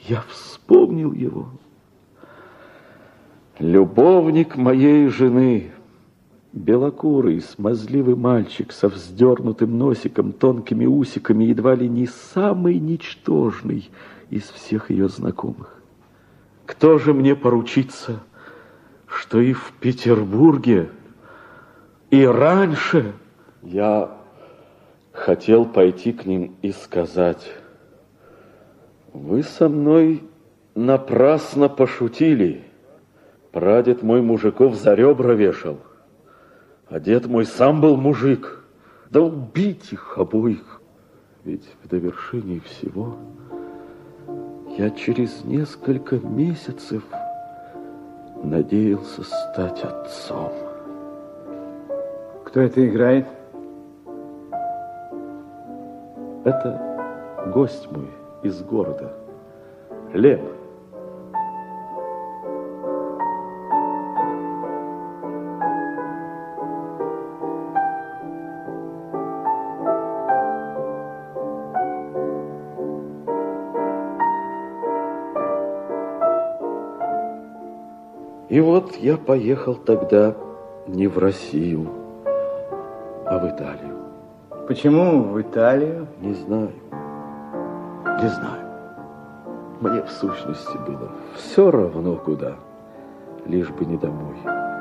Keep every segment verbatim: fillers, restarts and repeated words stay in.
Я вспомнил его. Любовник моей жены, белокурый, смазливый мальчик со вздернутым носиком, тонкими усиками, едва ли не самый ничтожный из всех ее знакомых. Кто же мне поручится, что и в Петербурге, и раньше я хотел пойти к ним и сказать: вы со мной напрасно пошутили. Прадед мой мужиков за ребра вешал, а дед мой сам был мужик. Да убить их обоих. Ведь в довершении всего я через несколько месяцев надеялся стать отцом. Кто это играет? Это гость мой из города, Лев. И вот я поехал тогда не в Россию, а в Италию. Почему в Италию? Не знаю. Не знаю. Мне в сущности было все равно куда, лишь бы не домой.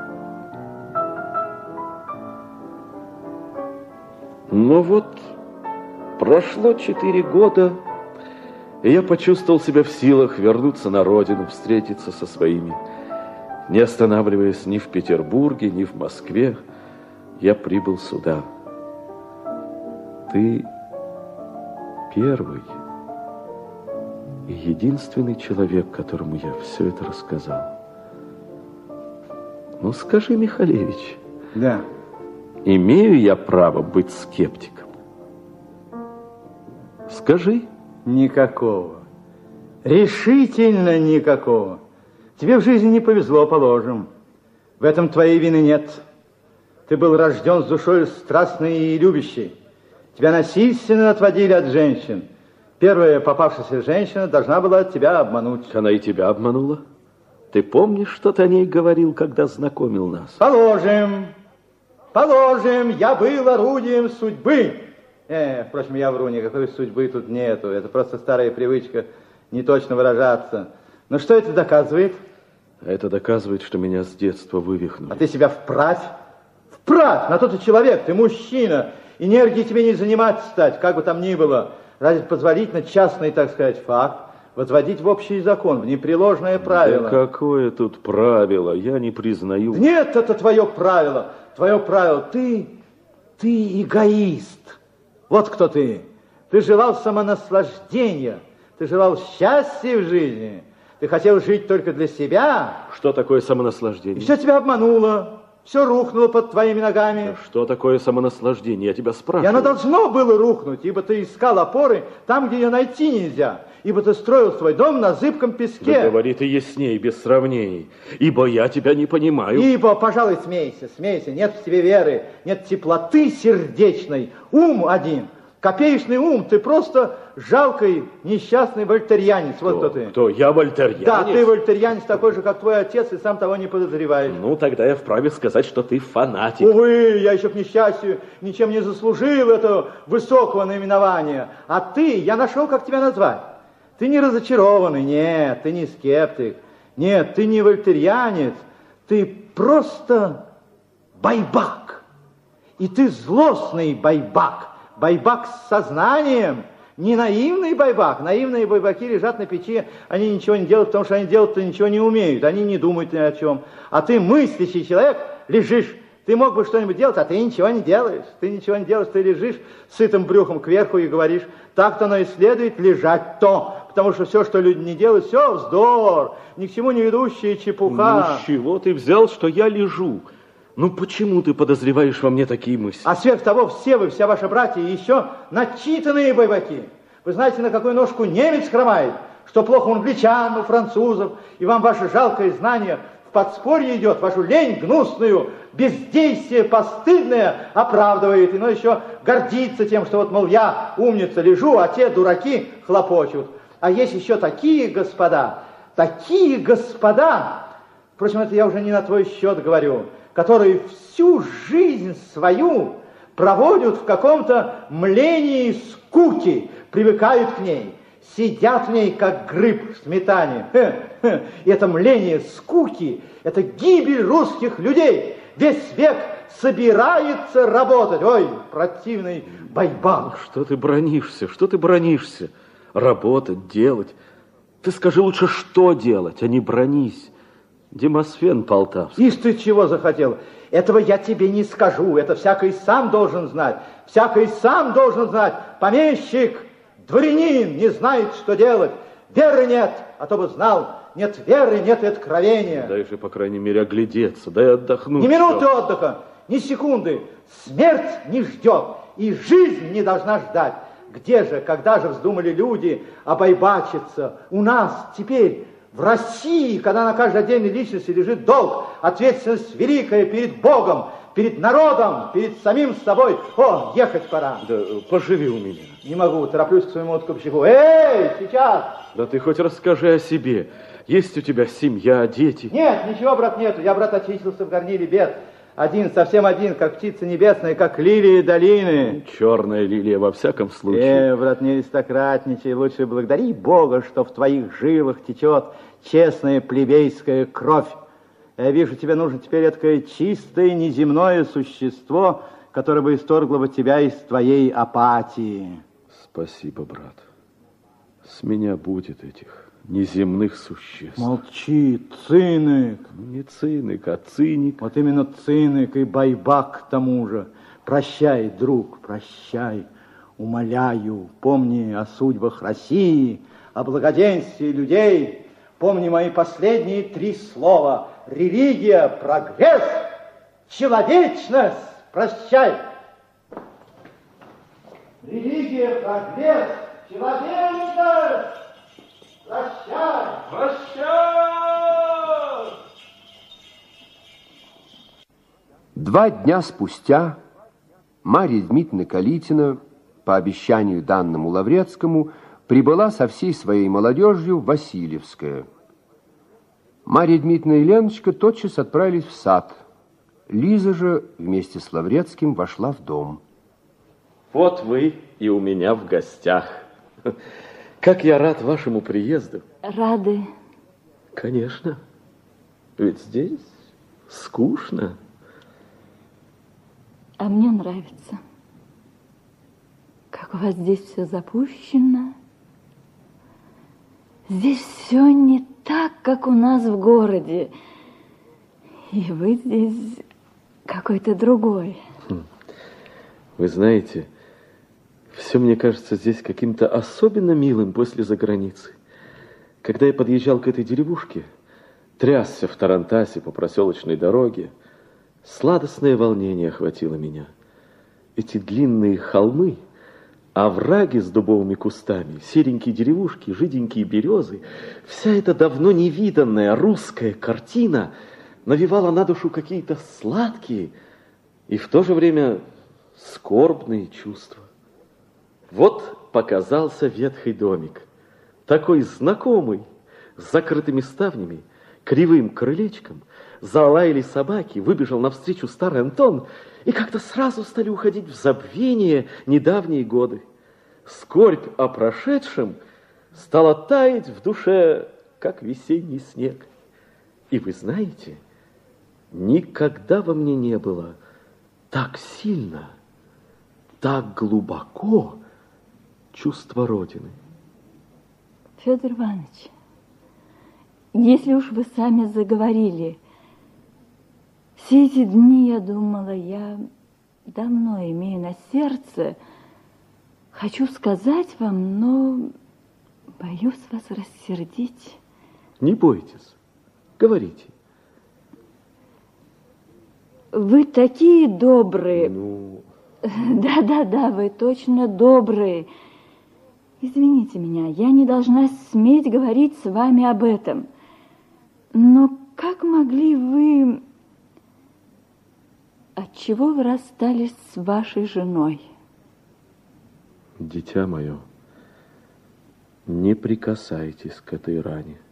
Но вот прошло четыре года, и я почувствовал себя в силах вернуться на родину, встретиться со своими. Не останавливаясь ни в Петербурге, ни в Москве, я прибыл сюда. Ты первый и единственный человек, которому я все это рассказал. Ну, скажи, Михалевич. Да. Имею я право быть скептиком? Скажи. Никакого. Решительно никакого. Тебе в жизни не повезло, положим. В этом твоей вины нет. Ты был рожден с душой страстной и любящей. Тебя насильственно отводили от женщин. Первая попавшаяся женщина должна была тебя обмануть. Она и тебя обманула? Ты помнишь, что ты о ней говорил, когда знакомил нас? Положим. Положим, я был орудием судьбы. Э, впрочем, я вру, никакой судьбы тут нету. Это просто старая привычка не точно выражаться. Но что это доказывает? Это доказывает, что меня с детства вывихнули. А ты себя вправь. Вправь, на то ты человек, ты мужчина. Энергии тебе не занимать стать, как бы там ни было. Разве позволительно частный, так сказать, факт возводить в общий закон, в непреложное правило? Да какое тут правило? Я не признаю. Нет, это твое правило. Твое правило. Ты, ты эгоист. Вот кто ты. Ты желал самонаслаждения. Ты желал счастья в жизни. Ты хотел жить только для себя. Что такое самонаслаждение? И все тебя обмануло. Все рухнуло под твоими ногами. Что такое самонаслаждение? Я тебя спрашиваю. И оно должно было рухнуть, ибо ты искал опоры там, где ее найти нельзя. Ибо ты строил свой дом на зыбком песке. Да говори ты ясней, без сравнений. Ибо я тебя не понимаю. Ибо, пожалуй, смейся, смейся. Нет в тебе веры, нет теплоты сердечной. Ум один. Копеечный ум, ты просто жалкий, несчастный вольтерьянец. Кто? Вот кто ты. Кто? Я вольтерьянец? Да, ты вольтерьянец такой же, как твой отец, и сам того не подозреваешь. Ну, тогда я вправе сказать, что ты фанатик. Увы, я еще, к несчастью, ничем не заслужил этого высокого наименования. А ты, я нашел, как тебя назвать. Ты не разочарованный, нет, ты не скептик. Нет, ты не вольтерьянец, ты просто байбак. И ты злостный байбак. Байбак с сознанием, не наивный байбак. Наивные байбаки лежат на печи, они ничего не делают, потому что они делать-то ничего не умеют, они не думают ни о чем. А ты мыслящий человек, лежишь, ты мог бы что-нибудь делать, а ты ничего не делаешь. Ты ничего не делаешь, ты лежишь сытым брюхом кверху и говоришь, так-то оно и следует лежать то. Потому что все, что люди не делают, все вздор, ни к чему не ведущая чепуха. Ну, с чего ты взял, что я лежу? Ну, почему ты подозреваешь во мне такие мысли? А сверх того, все вы, вся ваша братья, еще начитанные байбаки. Вы знаете, на какую ножку немец хромает? Что плохо у англичан, у французов, и вам ваше жалкое знание в подспорье идет, вашу лень гнусную, бездействие постыдное оправдывает, но еще гордится тем, что вот, мол, я умница лежу, а те дураки хлопочут. А есть еще такие господа, такие господа, впрочем, это я уже не на твой счет говорю, которые всю жизнь свою проводят в каком-то млении скуки, привыкают к ней, сидят в ней, как гриб в сметане. Хе, хе. И это мление скуки, это гибель русских людей. Весь век собирается работать. Ой, противный байбал. Что ты бронишься, что ты бронишься? Работать, делать. Ты скажи лучше, что делать, а не бронись. Демосфен Полтавский. Ишь ты чего захотел? Этого я тебе не скажу. Это всякий сам должен знать. Всякий сам должен знать. Помещик, дворянин не знает, что делать. Веры нет, а то бы знал. Нет веры, нет откровения. Дай же, по крайней мере, оглядеться, дай отдохнуть. Ни минуты отдыха, ни секунды. Смерть не ждет, и жизнь не должна ждать. Где же, когда же вздумали люди обойбачиться? У нас теперь, в России, когда на каждой отдельной личности лежит долг, ответственность великая перед Богом, перед народом, перед самим собой. О, ехать пора. Да поживи у меня. Не могу, тороплюсь к своему откупщику. Эй, сейчас! Да ты хоть расскажи о себе. Есть у тебя семья, дети? Нет, ничего, брат, нету. Я, брат, очистился в горниле бед. Один, совсем один, как птица небесная, как лилии долины. Черная лилия во всяком случае. Э, брат, не аристократничай, лучше благодари Бога, что в твоих жилах течет честная плебейская кровь. Я вижу, тебе нужно теперь это чистое неземное существо, которое бы исторгло бы тебя из твоей апатии. Спасибо, брат. С меня будет этих неземных существ. Молчи, циник. Не циник, а циник. Вот именно циник и байбак к тому же. Прощай, друг, прощай. Умоляю, помни о судьбах России, о благоденствии людей. Помни мои последние три слова. Религия, прогресс, человечность. Прощай. Религия, прогресс, человечность. Прощай! Прощай! Два дня спустя Марья Дмитриевна Калитина, по обещанию данному Лаврецкому, прибыла со всей своей молодежью в Васильевское. Марья Дмитриевна и Леночка тотчас отправились в сад. Лиза же вместе с Лаврецким вошла в дом. Вот вы и у меня в гостях. Как я рад вашему приезду. Рады. Конечно. Ведь здесь скучно. А мне нравится. Как у вас здесь все запущено. Здесь все не так, как у нас в городе. И вы здесь какой-то другой. Вы знаете, все мне кажется здесь каким-то особенно милым после заграницы. Когда я подъезжал к этой деревушке, трясся в тарантасе по проселочной дороге, сладостное волнение охватило меня. Эти длинные холмы, овраги с дубовыми кустами, серенькие деревушки, жиденькие березы, вся эта давно невиданная русская картина навевала на душу какие-то сладкие и в то же время скорбные чувства. Вот показался ветхий домик, такой знакомый, с закрытыми ставнями, кривым крылечком. Залаяли собаки, выбежал навстречу старый Антон, и как-то сразу стали уходить в забвение недавние годы. Скорбь о прошедшем стала таять в душе, как весенний снег. И вы знаете, никогда во мне не было так сильно, так глубоко чувство Родины. Федор Иванович, если уж вы сами заговорили, все эти дни я думала, я давно имею на сердце, хочу сказать вам, но боюсь вас рассердить. Не бойтесь, говорите. Вы такие добрые. Ну... Да-да-да, вы точно добрые. Извините меня, я не должна сметь говорить с вами об этом. Но как могли вы... Отчего вы расстались с вашей женой? Дитя мое, Не прикасайтесь к этой ране.